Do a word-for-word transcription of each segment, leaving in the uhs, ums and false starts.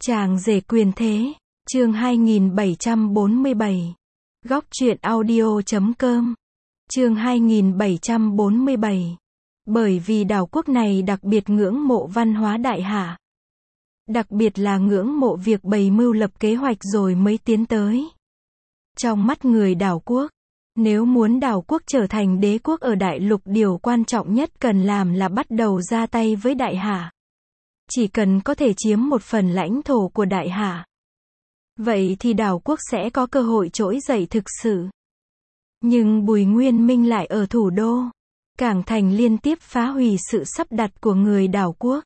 Chàng rể quyền thế, chương hai nghìn bảy trăm bốn mươi bảy. Góc truyện audio chấm com. Chương hai nghìn bảy trăm bốn mươi bảy. Bởi vì đảo quốc này đặc biệt ngưỡng mộ văn hóa Đại Hạ. Đặc biệt là ngưỡng mộ việc bày mưu lập kế hoạch rồi mới tiến tới. Trong mắt người đảo quốc, nếu muốn đảo quốc trở thành đế quốc ở đại lục, điều quan trọng nhất cần làm là bắt đầu ra tay với Đại Hạ. Chỉ cần có thể chiếm một phần lãnh thổ của Đại Hạ, vậy thì đảo quốc sẽ có cơ hội trỗi dậy thực sự. Nhưng Bùi Nguyên Minh lại ở thủ đô Cảng Thành liên tiếp phá hủy sự sắp đặt của người đảo quốc.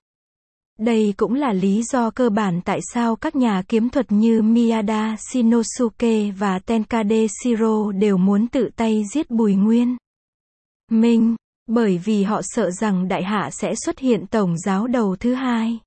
Đây cũng là lý do cơ bản tại sao các nhà kiếm thuật như Miyada Shinosuke và Tenkade Shiro đều muốn tự tay giết Bùi Nguyên Minh, bởi vì họ sợ rằng Đại Hạ sẽ xuất hiện tổng giáo đầu thứ hai.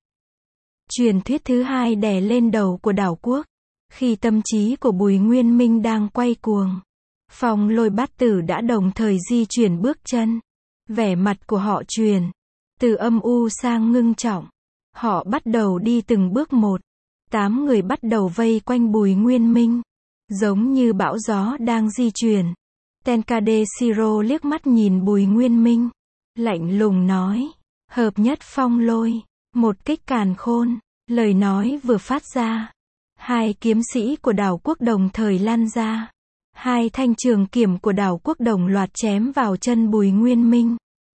Truyền thuyết thứ hai đè lên đầu của đảo quốc. Khi tâm trí của Bùi Nguyên Minh đang quay cuồng, Phong Lôi Bát Tử đã đồng thời di chuyển bước chân. Vẻ mặt của họ chuyển từ âm u sang ngưng trọng. Họ bắt đầu đi từng bước một. Tám người bắt đầu vây quanh Bùi Nguyên Minh, giống như bão gió đang di chuyển. Tenkade Shiro liếc mắt nhìn Bùi Nguyên Minh, lạnh lùng nói: hợp nhất phong lôi, một kích càn khôn. Lời nói vừa phát ra, hai kiếm sĩ của đảo quốc đồng thời lan ra. Hai thanh trường kiếm của đảo quốc đồng loạt chém vào chân Bùi Nguyên Minh.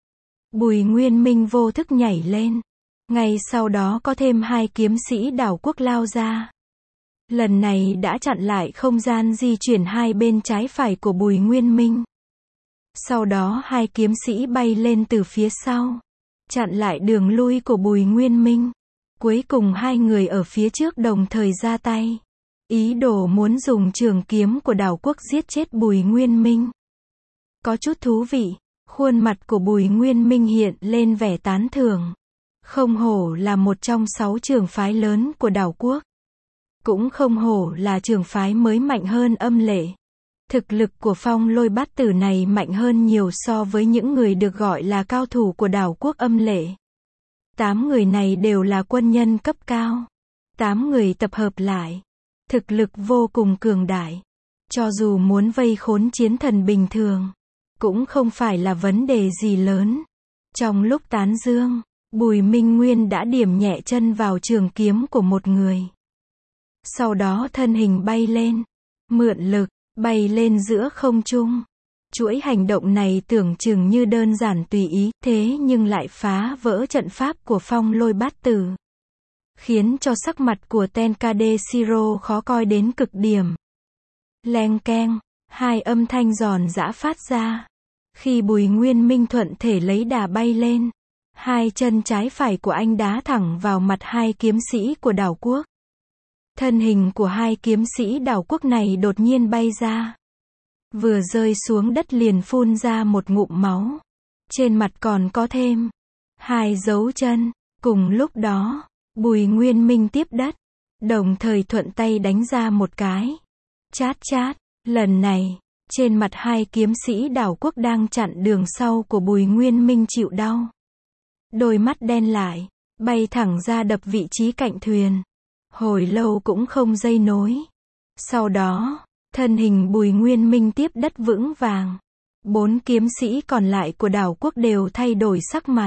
Bùi Nguyên Minh vô thức nhảy lên. Ngay sau đó có thêm hai kiếm sĩ đảo quốc lao ra. Lần này đã chặn lại không gian di chuyển hai bên trái phải của Bùi Nguyên Minh. Sau đó hai kiếm sĩ bay lên từ phía sau, chặn lại đường lui của Bùi Nguyên Minh. Cuối cùng hai người ở phía trước đồng thời ra tay, ý đồ muốn dùng trường kiếm của đảo quốc giết chết Bùi Nguyên Minh. Có chút thú vị, khuôn mặt của Bùi Nguyên Minh hiện lên vẻ tán thưởng. Không hổ là một trong sáu trường phái lớn của đảo quốc. Cũng không hổ là trường phái mới mạnh hơn Âm Lệ. Thực lực của Phong Lôi Bát Tử này mạnh hơn nhiều so với những người được gọi là cao thủ của đảo quốc Âm Lệ. Tám người này đều là quân nhân cấp cao. Tám người tập hợp lại, thực lực vô cùng cường đại. Cho dù muốn vây khốn chiến thần bình thường, cũng không phải là vấn đề gì lớn. Trong lúc tán dương, Bùi Minh Nguyên đã điểm nhẹ chân vào trường kiếm của một người. Sau đó thân hình bay lên, mượn lực, bay lên giữa không trung. Chuỗi hành động này tưởng chừng như đơn giản tùy ý, thế nhưng lại phá vỡ trận pháp của Phong Lôi Bát Tử, khiến cho sắc mặt của Tenkade Shiro khó coi đến cực điểm. Leng keng, hai âm thanh giòn giã phát ra. Khi Bùi Nguyên Minh thuận thể lấy đà bay lên, hai chân trái phải của anh đá thẳng vào mặt hai kiếm sĩ của đảo quốc. Thân hình của hai kiếm sĩ đảo quốc này đột nhiên bay ra. Vừa rơi xuống đất liền phun ra một ngụm máu. Trên mặt còn có thêm hai dấu chân. Cùng lúc đó, Bùi Nguyên Minh tiếp đất, đồng thời thuận tay đánh ra một cái. Chát chát, lần này, trên mặt hai kiếm sĩ đảo quốc đang chặn đường sau của Bùi Nguyên Minh chịu đau. Đôi mắt đen lại, bay thẳng ra đập vị trí cạnh thuyền. Hồi lâu cũng không dây nối. Sau đó, thân hình Bùi Nguyên Minh tiếp đất vững vàng. Bốn kiếm sĩ còn lại của đảo quốc đều thay đổi sắc mặt,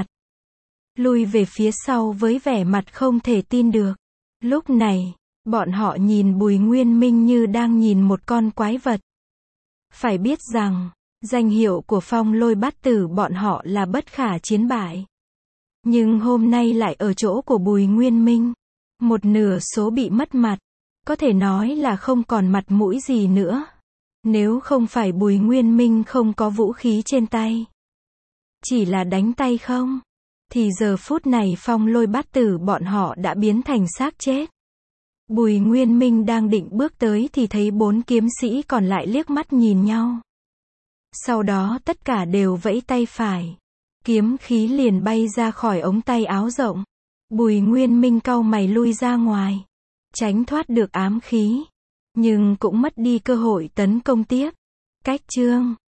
lui về phía sau với vẻ mặt không thể tin được. Lúc này, bọn họ nhìn Bùi Nguyên Minh như đang nhìn một con quái vật. Phải biết rằng, danh hiệu của Phong Lôi Bát Tử bọn họ là bất khả chiến bại. Nhưng hôm nay lại ở chỗ của Bùi Nguyên Minh. Một nửa số bị mất mặt. Có thể nói là không còn mặt mũi gì nữa. Nếu không phải Bùi Nguyên Minh không có vũ khí trên tay, chỉ là đánh tay không, thì giờ phút này Phong Lôi Bát Tử bọn họ đã biến thành xác chết. Bùi Nguyên Minh đang định bước tới thì thấy bốn kiếm sĩ còn lại liếc mắt nhìn nhau. Sau đó tất cả đều vẫy tay phải. Kiếm khí liền bay ra khỏi ống tay áo rộng. Bùi Nguyên Minh cau mày lui ra ngoài, tránh thoát được ám khí, nhưng cũng mất đi cơ hội tấn công tiếp. Cách chương